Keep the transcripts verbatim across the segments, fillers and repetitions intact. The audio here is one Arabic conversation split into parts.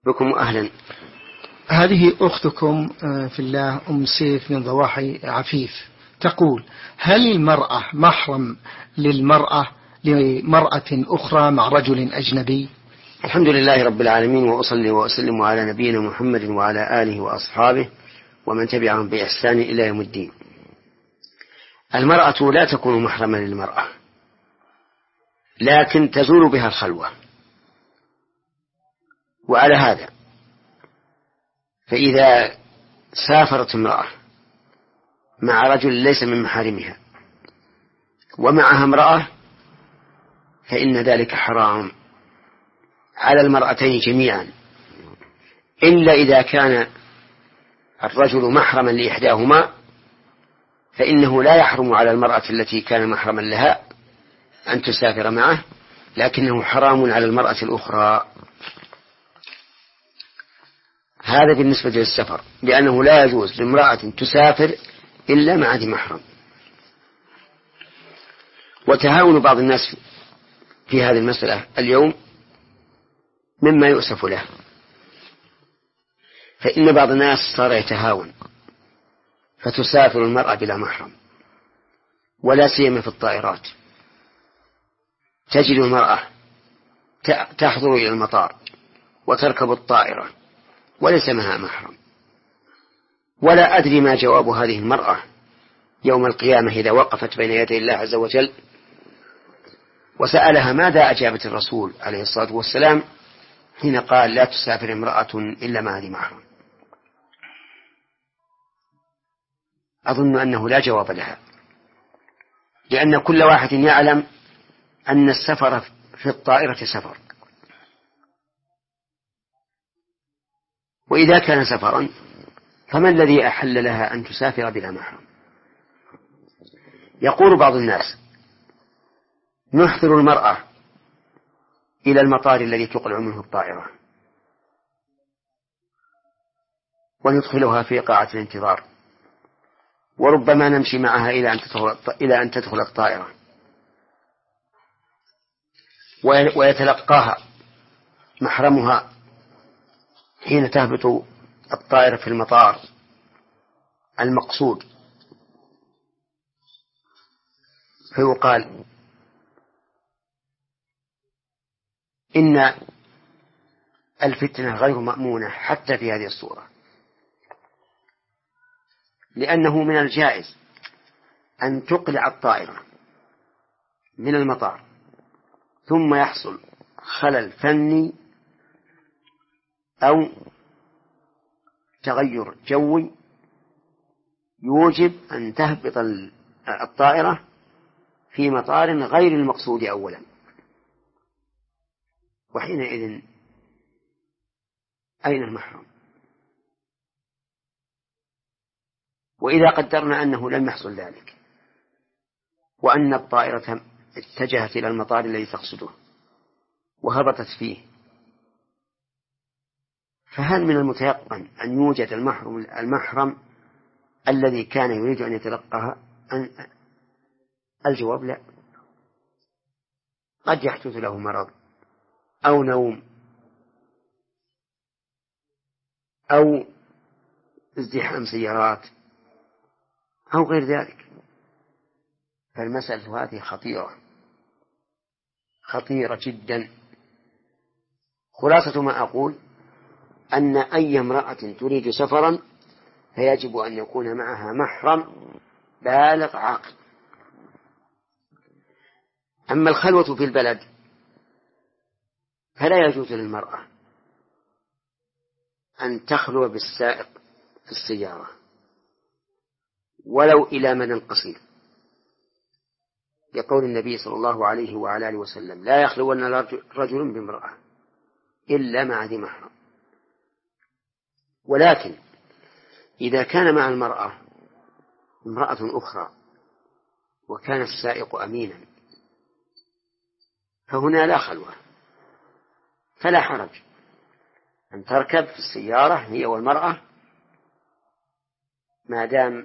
بكم أهلا. هذه أختكم في الله أم سيف من ضواحي عفيف تقول: هل المرأة محرم للمرأة لمرأة أخرى مع رجل أجنبي؟ الحمد لله رب العالمين، وأصلي وأسلم على نبينا محمد وعلى آله وأصحابه ومن تبعهم بإحسان إلى يوم الدين. المرأة لا تكون محرما للمرأة، لكن تزول بها الخلوة. وعلى هذا فإذا سافرت امرأة مع رجل ليس من محارمها ومعها امرأة فإن ذلك حرام على المرأتين جميعا، إلا إذا كان الرجل محرما لإحداهما، فإنه لا يحرم على المرأة التي كان محرما لها أن تسافر معه، لكنه حرام على المرأة الأخرى. هذا بالنسبة للسفر، لأنه لا يجوز لامرأة تسافر إلا مع ذي محرم. وتهاون بعض الناس في هذه المسألة اليوم مما يؤسف له، فإن بعض الناس صار يتهاون فتسافر المرأة بلا محرم، ولا سيما في الطائرات. تجد المرأة تحضر إلى المطار وتركب الطائرة وليس معها محرم، ولا أدري ما جواب هذه المرأة يوم القيامة إذا وقفت بين يدي الله عز وجل وسألها ماذا أجابت الرسول عليه الصلاة والسلام حين قال: لا تسافر امرأة إلا مع ذي محرم. أظن أنه لا جواب لها، لأن كل واحد يعلم أن السفر في الطائرة سفر، وإذا كان سفرا فما الذي أحل لها أن تسافر بلا محرم؟ يقول بعض الناس: نحضر المرأة إلى المطار الذي تقلع منه الطائرة وندخلها في قاعة الانتظار، وربما نمشي معها إلى أن تدخل إلى أن تدخل الطائرة، ويتلقاها محرمها حين تهبط الطائرة في المطار المقصود، فيقال إن الفتنة غير مأمونة حتى في هذه الصورة، لأنه من الجائز أن تقلع الطائرة من المطار ثم يحصل خلل فني أو تغير جوي يوجب أن تهبط الطائرة في مطار غير المقصود أولا، وحينئذ أين المحرم؟ وإذا قدرنا أنه لم يحصل ذلك وأن الطائرة اتجهت إلى المطار الذي تقصده وهبطت فيه، فهل من المتيقن أن يوجد المحرم, المحرم الذي كان يريد أن يتلقاها؟ أن الجواب لا. قد يحدث له مرض أو نوم أو ازدحام سيارات أو غير ذلك، فالمسألة هذه خطيرة خطيرة جدا. خلاصة ما أقول أن أي امرأة تريد سفرا فيجب أن يكون معها محرم بالغ عاقل. أما الخلوة في البلد فلا يجوز للمرأة أن تخلو بالسائق في السيارة ولو إلى مدى قصير، لقول النبي صلى الله عليه وعلى آله وسلم: لا يخلون رجل بامرأة إلا مع ذي محرم. ولكن إذا كان مع المرأة امرأة أخرى وكان السائق أمينا فهنا لا خلوة، فلا حرج أن تركب في السيارة هي والمرأة ما دام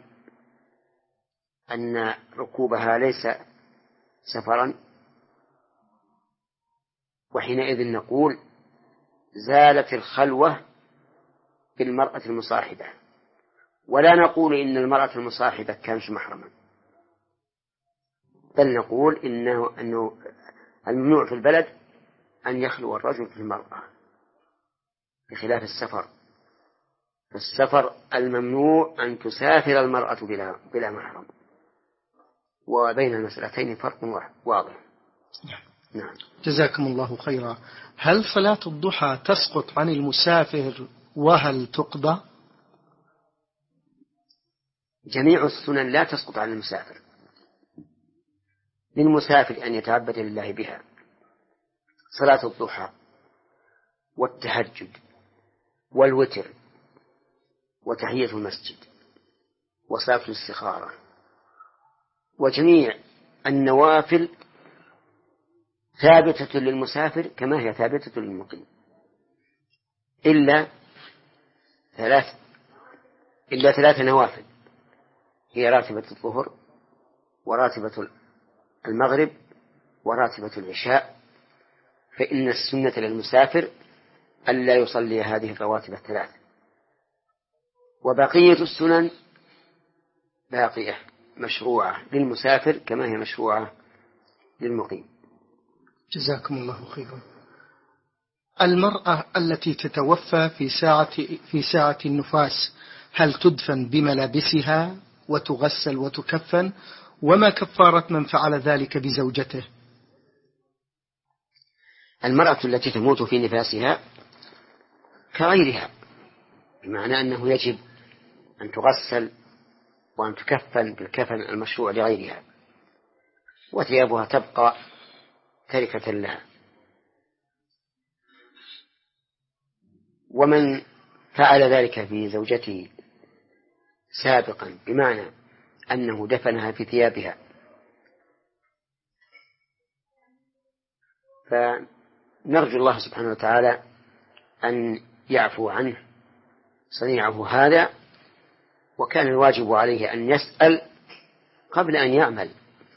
أن ركوبها ليس سفرا، وحينئذ نقول: زالت الخلوة بالمرأة المصاحبة، ولا نقول إن المرأة المصاحبة كانت محرما، بل نقول إنه, إنه الممنوع في البلد أن يخلو الرجل في المرأة، بخلاف السفر. في السفر الممنوع أن تسافر المرأة بلا, بلا محرم، وبين المسألتين فرق واضح. نعم. جزاكم الله خيرا. هل صلاة الضحى تسقط عن المسافر وهل تقضى؟ جميع السنن لا تسقط عن المسافر، للمسافر أن يتعبد لله بها. صلاة الضحى والتهجد والوتر وتحية المسجد وصلاة الاستخارة وجميع النوافل ثابتة للمسافر كما هي ثابتة للمقيم، إلا ثلاث إلا ثلاث نوافل، هي راتبة الظهر وراتبة المغرب وراتبة العشاء، فإن السنة للمسافر ألا يصلي هذه الرواتب الثلاث، وبقية السنن باقية مشروعة للمسافر كما هي مشروعة للمقيم. جزاكم الله خيرا. المرأة التي تتوفى في ساعة في ساعة النفاس هل تدفن بملابسها وتغسل وتكفن؟ وما كفارة من فعل ذلك بزوجته؟ المرأة التي تموت في نفاسها كغيرها، بمعنى أنه يجب أن تغسل وأن تكفن بالكفن المشروع لغيرها، وثيابها تبقى تركة لها. ومن فعل ذلك في زوجته سابقا بمعنى أنه دفنها في ثيابها فنرجو الله سبحانه وتعالى أن يعفو عنه صنيعه هذا، وكان الواجب عليه أن يسأل قبل أن يعمل.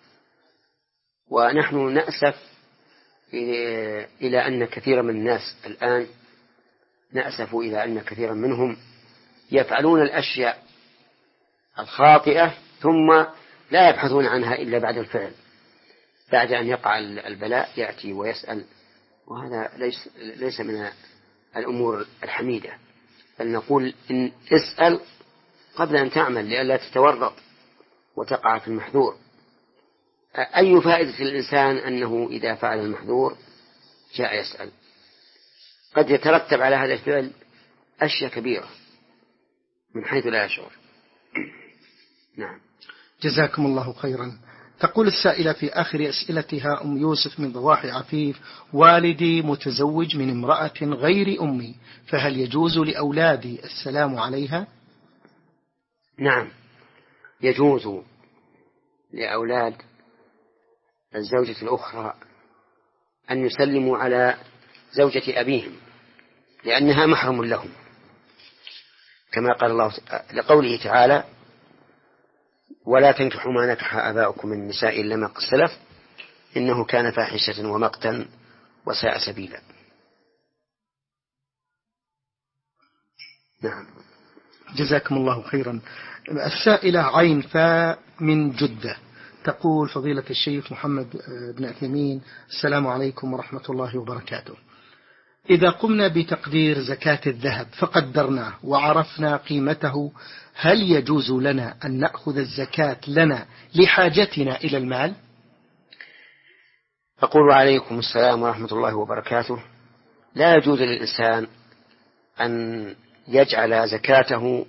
ونحن نأسف إلى أن كثير من الناس الآن نأسف إلى أن كثيرا منهم يفعلون الأشياء الخاطئة ثم لا يبحثون عنها إلا بعد الفعل، بعد أن يقع البلاء يأتي ويسأل، وهذا ليس, ليس من الأمور الحميدة. بل نقول إن اسأل قبل أن تعمل لئلا تتورط وتقع في المحذور. أي فائدة للإنسان أنه إذا فعل المحذور جاء يسأل؟ قد يترتب على هذا الفعل أشياء كبيرة من حيث لا يشعر. نعم. جزاكم الله خيرا. تقول السائلة في آخر أسئلتها أم يوسف من ضواحي عفيف: والدي متزوج من امرأة غير أمي، فهل يجوز لأولادي السلام عليها؟ نعم، يجوز لأولاد الزوجة الأخرى أن يسلموا على زوجة أبيهم لأنها محرم لهم، كما قال الله لقوله تعالى: ولا تنكحوا ما نكح آباؤكم من النساء إلا ما قد سلف إنه كان فاحشة ومقتا وساء سبيلا. نعم. جزاكم الله خيرا. السائلة عين فاء من جدة تقول: فضيلة الشيخ محمد بن عثيمين، السلام عليكم ورحمة الله وبركاته. إذا قمنا بتقدير زكاة الذهب فقدرناه وعرفنا قيمته، هل يجوز لنا أن نأخذ الزكاة لنا لحاجتنا إلى المال؟ أقول عليكم السلام ورحمة الله وبركاته. لا يجوز للإنسان أن يجعل زكاته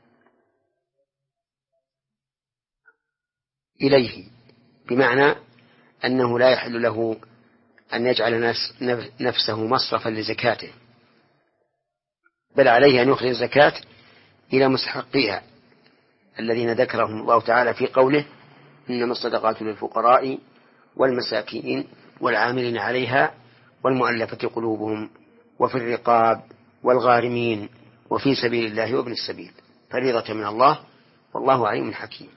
إليه، بمعنى أنه لا يحل له أن يجعل نفسه مصرفا لزكاته، بل عليه أن يخرج الزكاة إلى مستحقيها الذين ذكرهم الله تعالى في قوله: إنما الصدقات للفقراء والمساكين والعاملين عليها والمؤلفة قلوبهم وفي الرقاب والغارمين وفي سبيل الله وابن السبيل، فريضة من الله والله عليم حكيم.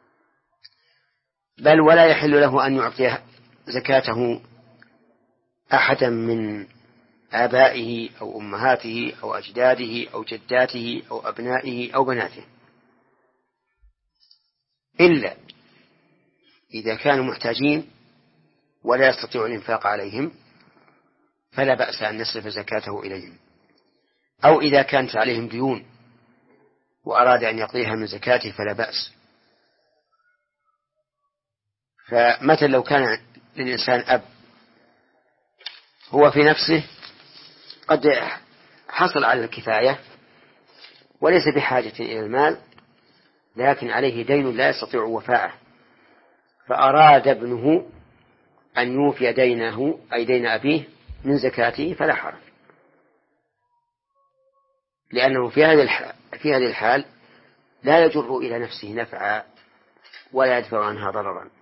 بل ولا يحل له أن يعطي زكاته أحدا من آبائه أو أمهاته أو أجداده أو جداته أو أبنائه أو بناته، إلا إذا كانوا محتاجين ولا يستطيع الإنفاق عليهم فلا بأس أن يصرف زكاته إليهم، أو إذا كانت عليهم ديون وأراد أن يقضيها من زكاته فلا بأس. فمثلا لو كان للإنسان أب هو في نفسه قد حصل على الكفاية وليس بحاجة إلى المال، لكن عليه دين لا يستطيع وفاءه، فأراد ابنه أن يوفي دينه أي دين أبيه من زكاته فلا حرج، لأنه في هذه الحال, في هذه الحال لا يجر إلى نفسه نفعا ولا يدفع عنها ضررا.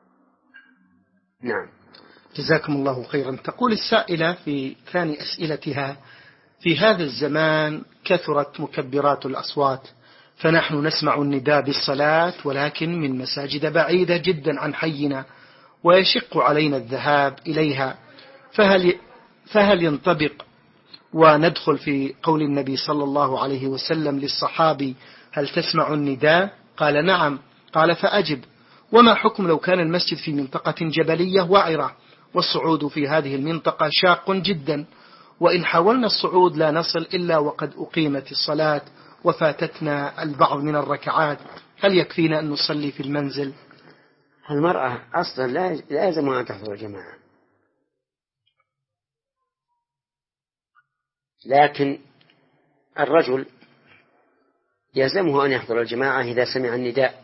نعم. جزاكم الله خيرا. تقول السائلة في ثاني أسئلتها: في هذا الزمان كثرت مكبرات الأصوات، فنحن نسمع النداء بالصلاة ولكن من مساجد بعيدة جدا عن حينا، ويشق علينا الذهاب إليها، فهل, فهل ينطبق وندخل في قول النبي صلى الله عليه وسلم للصحابي: هل تسمع النداء؟ قال: نعم. قال: فأجب. وما حكم لو كان المسجد في منطقة جبلية وعرة، والصعود في هذه المنطقة شاق جدا، وإن حاولنا الصعود لا نصل إلا وقد أقيمت الصلاة وفاتتنا البعض من الركعات، هل يكفينا أن نصلي في المنزل؟ المرأة أصلا لا يلزمها أن تحضر الجماعة، لكن الرجل يلزمه أن يحضر الجماعة إذا سمع النداء،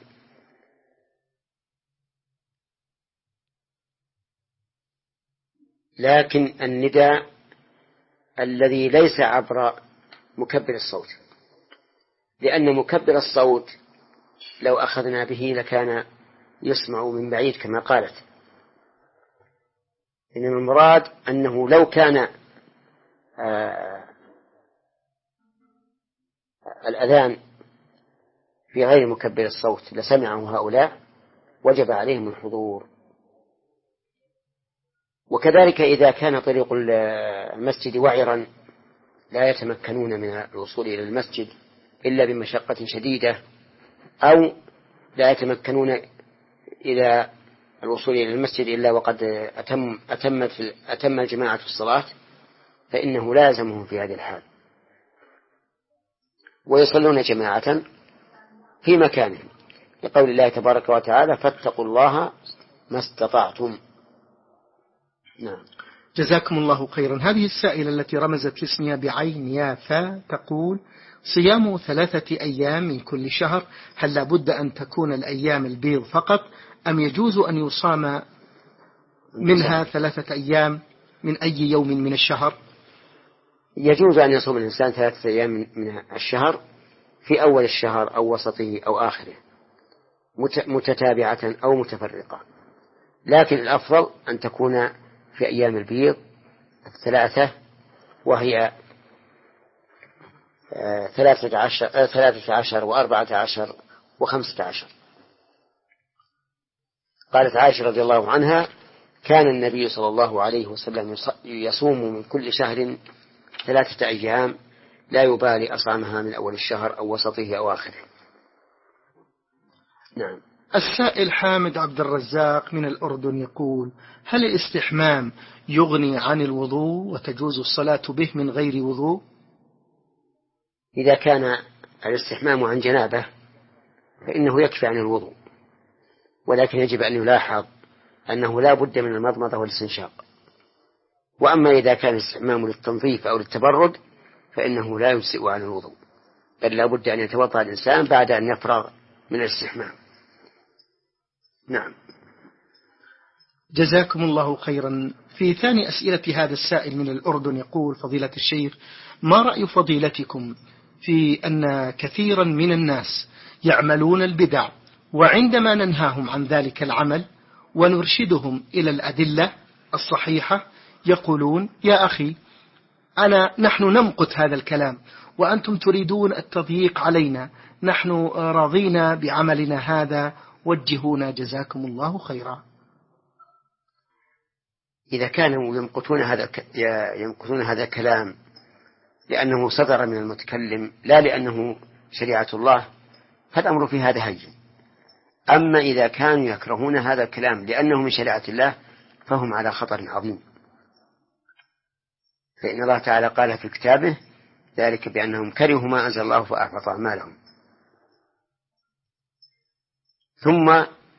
لكن النداء الذي ليس عبر مكبر الصوت، لأن مكبر الصوت لو أخذنا به لكان يسمع من بعيد كما قالت، إنما المراد أنه لو كان آه الأذان في غير مكبر الصوت لسمعه هؤلاء وجب عليهم الحضور. وكذلك إذا كان طريق المسجد وعرا لا يتمكنون من الوصول إلى المسجد إلا بمشقة شديدة، أو لا يتمكنون إلى الوصول إلى المسجد إلا وقد أتم أتمت أتم الجماعة في الصلاة، فإنه لازمهم في هذه الحال ويصلون جماعة في مكانهم، لقول الله تبارك وتعالى: فاتقوا الله ما استطعتم. نعم. جزاكم الله خيرا. هذه السائلة التي رمزت لاسمها بعين يافا تقول: صيام ثلاثة أيام من كل شهر، هل لابد أن تكون الأيام البيض فقط أم يجوز أن يصام منها ثلاثة أيام من أي يوم من الشهر؟ يجوز أن يصوم الإنسان ثلاثة أيام من الشهر في أول الشهر أو وسطه أو آخره متتابعة أو متفرقة، لكن الأفضل أن تكون في أيام البيض الثلاثة، وهي ثلاثة عشر, ثلاثة عشر وأربعة عشر وخمسة عشر. قالت عائشة رضي الله عنها: كان النبي صلى الله عليه وسلم يصوم من كل شهر ثلاثة أيام لا يبالي أصامها من أول الشهر أو وسطه أو آخره. نعم. السائل حامد عبد الرزاق من الأردن يقول: هل الاستحمام يغني عن الوضوء وتجوز الصلاة به من غير وضوء؟ إذا كان الاستحمام عن جنابه فإنه يكفي عن الوضوء، ولكن يجب أن يلاحظ أنه لا بد من المضمضة والاستنشاق. وأما إذا كان الاستحمام للتنظيف أو للتبرد فإنه لا يجزئ عن الوضوء، بل لا بد أن يتوضأ الإنسان بعد أن يفرغ من الاستحمام. نعم. جزاكم الله خيرا. في ثاني أسئلة هذا السائل من الأردن يقول: فضيلة الشيخ، ما رأي فضيلتكم في أن كثيرا من الناس يعملون البدع، وعندما ننهاهم عن ذلك العمل ونرشدهم إلى الأدلة الصحيحة يقولون: يا أخي أنا نحن نمقت هذا الكلام وأنتم تريدون التضييق علينا، نحن راضينا بعملنا هذا، وجهونا جزاكم الله خيرا. إذا كانوا يمقتون هذا يمقتون هذا الكلام لأنه صدر من المتكلم لا لأنه شريعة الله، فالأمر في هذا هين. أما إذا كانوا يكرهون هذا الكلام لأنه من شريعة الله فهم على خطر عظيم، فإن الله تعالى قال في كتابه ذلك بأنهم كرهوا ما أنزل الله فأحبط أعمالهم. ثم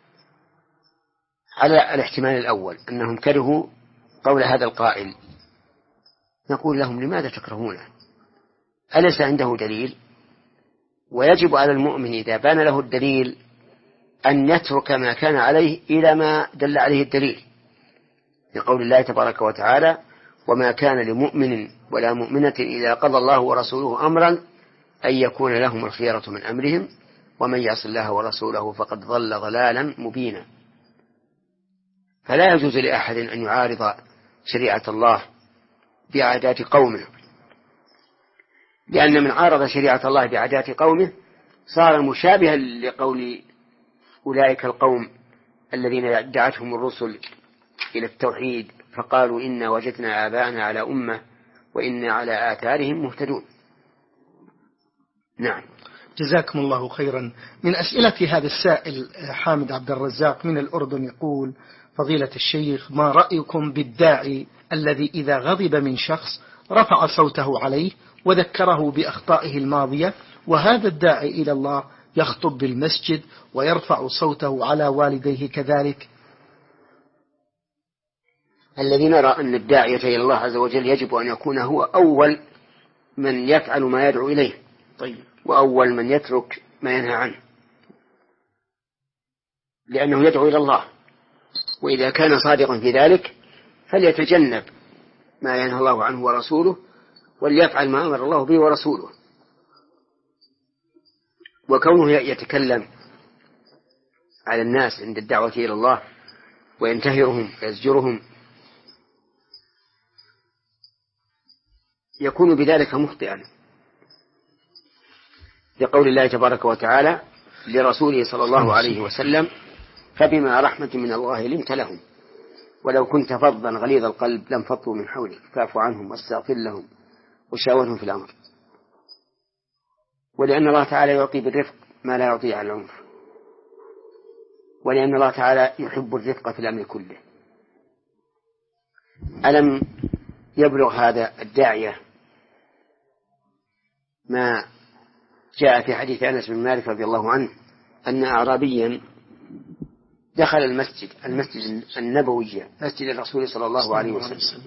على الاحتمال الأول أنهم كرهوا قول هذا القائل، نقول لهم لماذا تكرهونه؟ أليس عنده دليل؟ ويجب على المؤمن إذا بان له الدليل أن يترك ما كان عليه إلى ما دل عليه الدليل، لقول الله تبارك وتعالى وما كان لمؤمن ولا مؤمنة إذا قضى الله ورسوله أمرا أن يكون لهم الخيرة من أمرهم ومن يعص الله ورسوله فقد ضل ضلالا مبينا. فلا يجوز لأحد أن يعارض شريعة الله بعادات قومه، لأن من عارض شريعة الله بعادات قومه صار مشابها لقول أولئك القوم الذين دعتهم الرسل إلى التوحيد فقالوا إنا وجدنا آباءنا على أمة وإنا على آثارهم مهتدون. نعم. جزاكم الله خيرا. من أسئلة هذا السائل حامد عبد الرزاق من الأردن يقول فضيلة الشيخ ما رأيكم بالداعي الذي إذا غضب من شخص رفع صوته عليه وذكره بأخطائه الماضية، وهذا الداعي إلى الله يخطب بالمسجد ويرفع صوته على والديه كذلك؟ الذي نرى أن الداعية إلى الله عز وجل يجب أن يكون هو أول من يفعل ما يدعو إليه، طيب، وأول من يترك ما ينهى عنه، لأنه يدعو إلى الله، وإذا كان صادقا في ذلك فليتجنب ما ينهى الله عنه ورسوله وليفعل ما أمر الله به ورسوله. وكونه يتكلم على الناس عند الدعوة إلى الله وينتهرهم ويزجرهم يكون بذلك مخطئا، لقول الله تبارك وتعالى لرسوله صلى الله عليه وسلم فبما رحمة من الله لنت لهم ولو كنت فظا غليظ القلب لانفضوا من حولك فاعف عنهم واستغفر لهم وشاورهم في الأمر. ولأن الله تعالى يعطي بالرفق ما لا يعطي على العنف، ولأن الله تعالى يحب الرفق في الأمر كله. ألم يبلغ هذا الداعية ما جاء في حديث أنس بن مالك رضي الله عنه أن أعرابيا دخل المسجد المسجد النبوي مسجد الرسول صلى الله عليه وسلم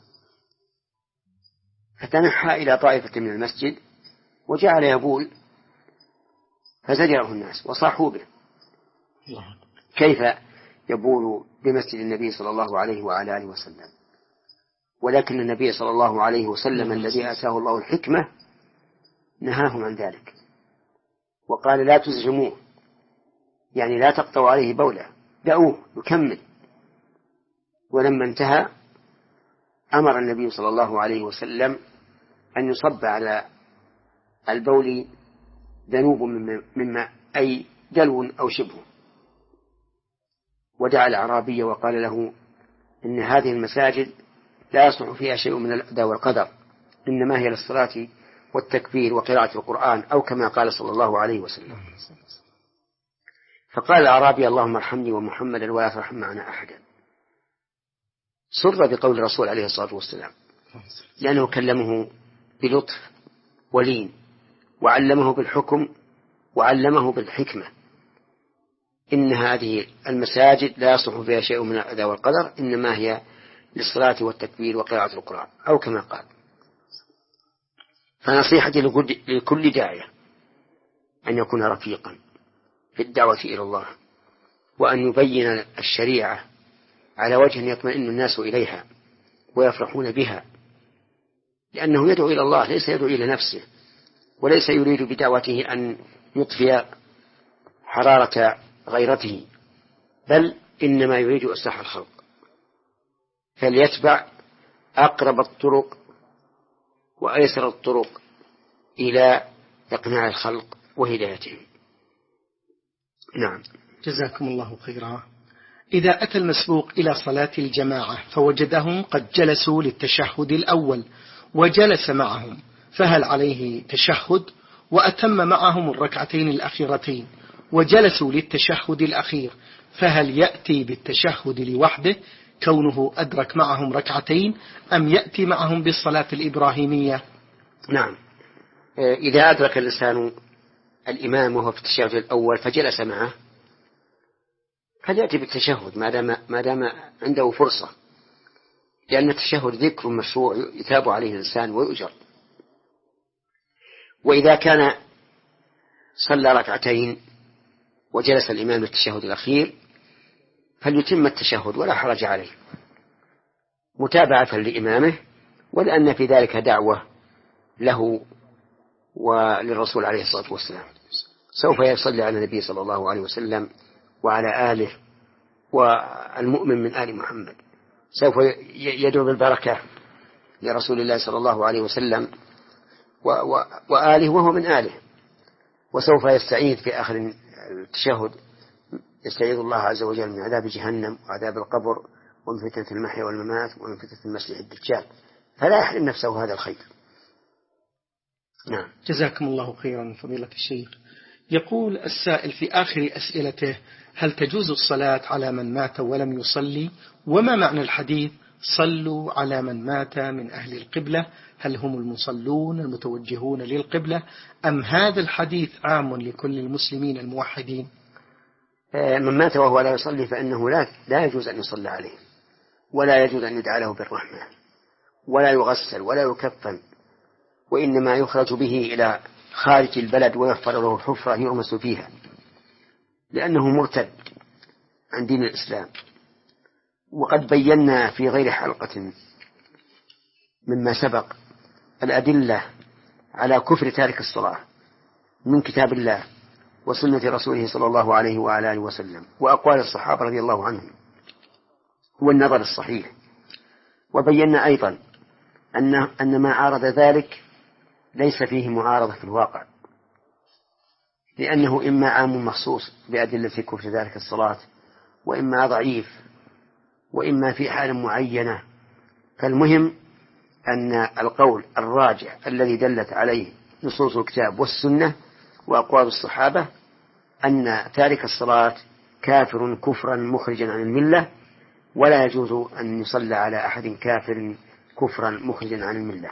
فتنحى إلى طائفة من المسجد وجعل يبول فزجره الناس وصاحوا به، كيف يبول بمسجد النبي صلى الله عليه وعلى آله وسلم؟ ولكن النبي صلى الله عليه وسلم الذي آتاه الله الحكمة نهاهم عن ذلك وقال لا تزجموه، يعني لا تقطعوا عليه بوله، دعوه يكمل. ولما انتهى أمر النبي صلى الله عليه وسلم أن يصب على البول ذنوب من ماء أي دلو أو شبه، ودعا الأعرابي وقال له إن هذه المساجد لا يصلح فيها شيء من الأداء والقدر، إنما هي للصلاة والتكبير وقراءة القرآن أو كما قال صلى الله عليه وسلم. فقال الأعرابي اللهم ارحمني ومحمدا ولا ترحم معنا أحدا. سر بقول الرسول عليه الصلاة والسلام لأنه كلمه بلطف ولين وعلمه بالحكم وعلمه بالحكمة، إن هذه المساجد لا يصلح فيها شيء من الأداء والقدر إنما هي للصلاة والتكبير وقراءة القرآن أو كما قال. فنصيحتي لكل داعية أن يكون رفيقا في الدعوة إلى الله، وأن يبين الشريعة على وجه يطمئن الناس إليها ويفرحون بها، لأنه يدعو إلى الله ليس يدعو إلى نفسه، وليس يريد بدعوته أن يطفئ حرارة غيرته، بل إنما يريد إصلاح الخلق، فليتبع أقرب الطرق وأيسر الطرق إلى إقناع الخلق وهدايتهم. نعم. جزاكم الله خيرا. إذا أتى المسبوق إلى صلاة الجماعة فوجدهم قد جلسوا للتشهد الأول وجلس معهم، فهل عليه تشهد؟ وأتم معهم الركعتين الأخيرتين وجلسوا للتشهد الأخير، فهل يأتي بالتشهد لوحده كونه أدرك معهم ركعتين، أم يأتي معهم بالصلاة الإبراهيمية؟ نعم، إذا أدرك الإنسان الإمام وهو في التشهد الأول فجلس معه فليأتي بالتشهد ما دام ما دام عنده فرصة، لأن التشهد ذكر مشروع يثاب عليه الإنسان ويؤجر. وإذا كان صلى ركعتين وجلس الإمام للتشهد الأخير فليتم التشهد ولا حرج عليه متابعة لإمامه، ولأن في ذلك دعوة له وللرسول عليه الصلاة والسلام. سوف يصلي على النبي صلى الله عليه وسلم وعلى آله، والمؤمن من آل محمد سوف يدعو بالبركة لرسول الله صلى الله عليه وسلم وآله وهو من آله، وسوف يستعيذ في آخر التشهد، يستعيذ الله عز وجل من عذاب جهنم وعذاب القبر ومن فتنة المحيا والممات ومن فتنة المسيح الدجال، فلا يحرم نفسه هذا الخير. نعم. جزاكم الله خيرا فضيلة الشيخ. يقول السائل في آخر أسئلته: هل تجوز الصلاة على من مات ولم يصلي؟ وما معنى الحديث صلوا على من مات من أهل القبلة؟ هل هم المصلون المتوجهون للقبلة، أم هذا الحديث عام لكل المسلمين الموحدين؟ من مات وهو لا يصلي فإنه لا, لا يجوز أن يصلى عليه، ولا يجوز أن يدعى له بالرحمة، ولا يغسل ولا يكفن، وإنما يخرج به إلى خارج البلد ويحفر له حفرة يرمس فيها، لأنه مرتد عن دين الإسلام. وقد بينا في غير حلقة مما سبق الأدلة على كفر تارك الصلاة من كتاب الله وسنة رسوله صلى الله عليه وعلى آله وسلم وأقوال الصحابة رضي الله عنهم والنظر الصحيح. وبينا أيضا أن أن ما عارض ذلك ليس فيه معارضة في الواقع، لأنه إما عام مخصوص بأدلة كفر ذلك الصلاة، وإما ضعيف، وإما في حال معينة. فالمهم أن القول الراجع الذي دلت عليه نصوص الكتاب والسنة وأقوال الصحابة أن تارك الصلاة كافر كفرا مخرجا عن الملة، ولا يجوز أن يصلى على أحد كافر كفرا مخرجا عن الملة.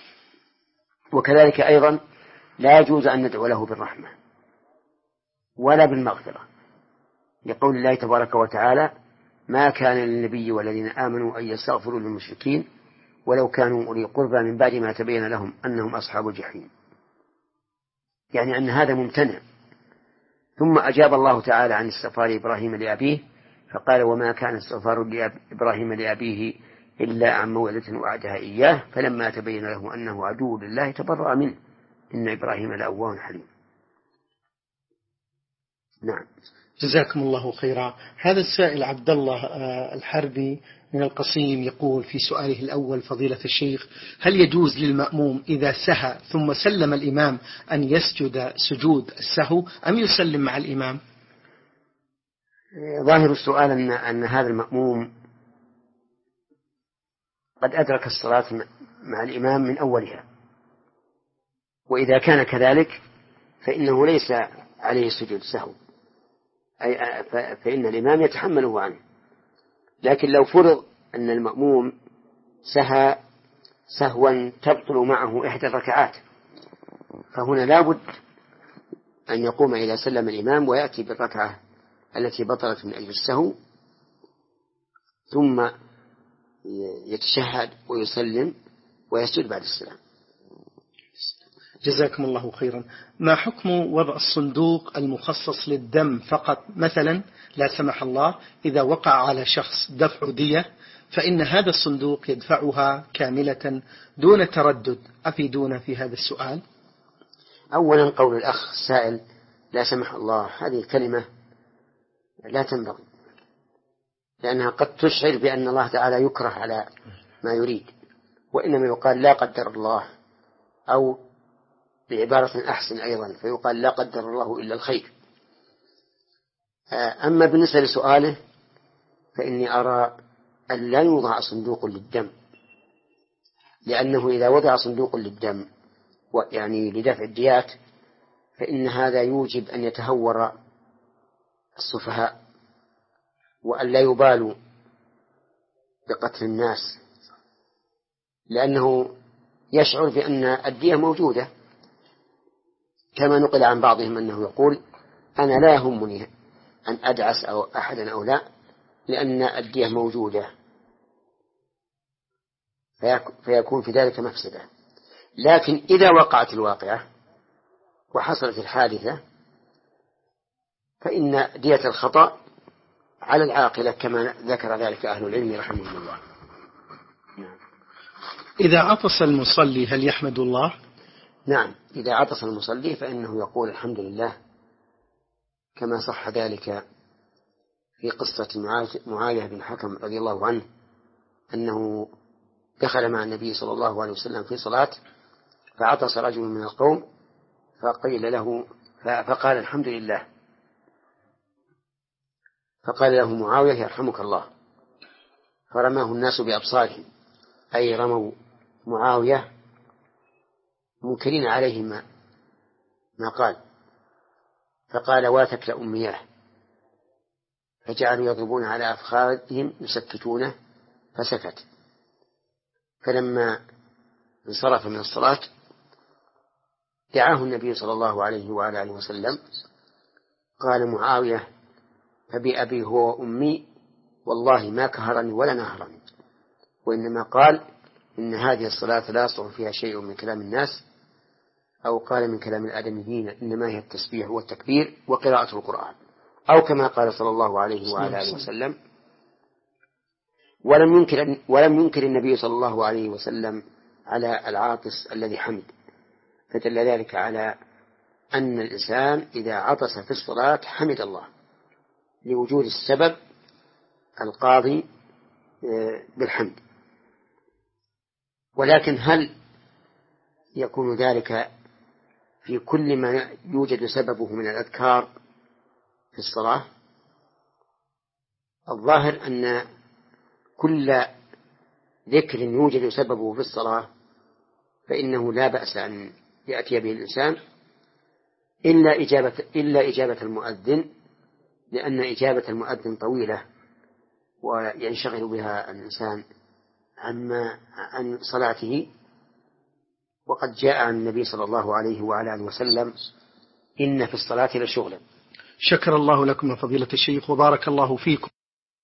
وكذلك أيضا لا يجوز أن ندعو له بالرحمة ولا بالمغفرة، لقول الله تبارك وتعالى: ما كان للنبي والذين آمنوا أن يستغفروا للمشركين ولو كانوا أولي قربى من بعد ما تبين لهم أنهم أصحاب الجحيم، يعني أن هذا ممتنع. ثم أجاب الله تعالى عن استغفار إبراهيم لأبيه فقال: وما كان استغفار إبراهيم لأبيه إلا عن موعدة وعدها إياه فلما تبين له أنه عدو لله تبرأ منه إن إبراهيم لأواه حليم. نعم. جزاكم الله خيرا. هذا السائل عبد الله الحربي من القصيم يقول في سؤاله الأول: فضيلة الشيخ، هل يجوز للمأموم إذا سهى ثم سلم الإمام أن يسجد سجود السهو أم يسلم مع الإمام؟ ظاهر السؤال أن, أن هذا المأموم قد أدرك الصلاة مع الإمام من أولها، وإذا كان كذلك فإنه ليس عليه سجود سهو، أي فإن الإمام يتحمله عنه. لكن لو فرض أن المأموم سهى سهوا تبطل معه إحدى الركعات فهنا لابد أن يقوم إذا سلم الإمام ويأتي بالركعة التي بطلت من أجل السهو، ثم يتشهد ويسلم ويسجد بعد السلام. جزاكم الله خيرا. ما حكم وضع الصندوق المخصص للدم فقط، مثلا لا سمح الله إذا وقع على شخص دفع دية فإن هذا الصندوق يدفعها كاملة دون تردد؟ أفيدونا في هذا السؤال. أولا قول الأخ السائل لا سمح الله، هذه الكلمة لا تنبغي، لأنها قد تشعر بأن الله تعالى يكره على ما يريد، وإنما يقال لا قدر الله، أو بعبارة أحسن أيضا فيقال لا قدر الله إلا الخير. أما بالنسبة لسؤاله فإني أرى أن لا يوضع صندوق للدم، لأنه إذا وضع صندوق للدم يعني لدفع الديات فإن هذا يوجب أن يتهور السفهاء وأن لا يبالوا بقتل الناس، لأنه يشعر بأن الدية موجودة، كما نقل عن بعضهم أنه يقول أنا لا يهمني أن أدعس أو أحدا أو لا، لأن الدية موجودة، فيكون في ذلك مفسدة. لكن إذا وقعت الواقعة وحصلت الحادثة فإن دية الخطأ على العاقلة كما ذكر ذلك أهل العلم رحمه الله. إذا عطس المصلي هل يحمد الله؟ نعم، إذا عطس المصلي فإنه يقول الحمد لله، كما صح ذلك في قصة معاوية بن الحكم رضي الله عنه أنه دخل مع النبي صلى الله عليه وسلم في صلاة فعطس رجل من القوم فقيل له فقال الحمد لله، فقال له معاوية يرحمك الله، فرماه الناس بأبصارهم، أي رموا معاوية منكرين عليه ما, ما قال، فقال واتك لأمياه، فجعلوا يضربون على أفخاذهم يسكتونه فسكت. فلما انصرف من الصلاة دعاه النبي صلى الله عليه وعلى آله وسلم، قال معاوية فبأبي هو وأمي والله ما كهرني ولا نهرني، وإنما قال إن هذه الصلاة لا يصلح فيها شيء من كلام الناس، أو قال من كلام الآدميين، إنما هي التسبيح والتكبير وقراءة القرآن، أو كما قال صلى الله عليه وعلى آله وسلم. ولم ينكر ولم ينكر النبي صلى الله عليه وسلم على العاطس الذي حمد، فدل ذلك على أن الإنسان إذا عطس في الصلاة حمد الله لوجود السبب القاضي بالحمد. ولكن هل يكون ذلك في كل ما يوجد سببه من الأذكار في الصلاة؟ الظاهر أن كل ذكر يوجد سببه في الصلاة فإنه لا بأس أن يأتي به الإنسان إلا إجابة, إلا إجابة المؤذن، لأن إجابة المؤذن طويلة وينشغل بها الإنسان عما عن صلاته. وقد جاء عن النبي صلى الله عليه وعلى آله وسلم إن في الصلاة لشغلا. شكر الله لكم فضيلة الشيخ وبارك الله فيكم.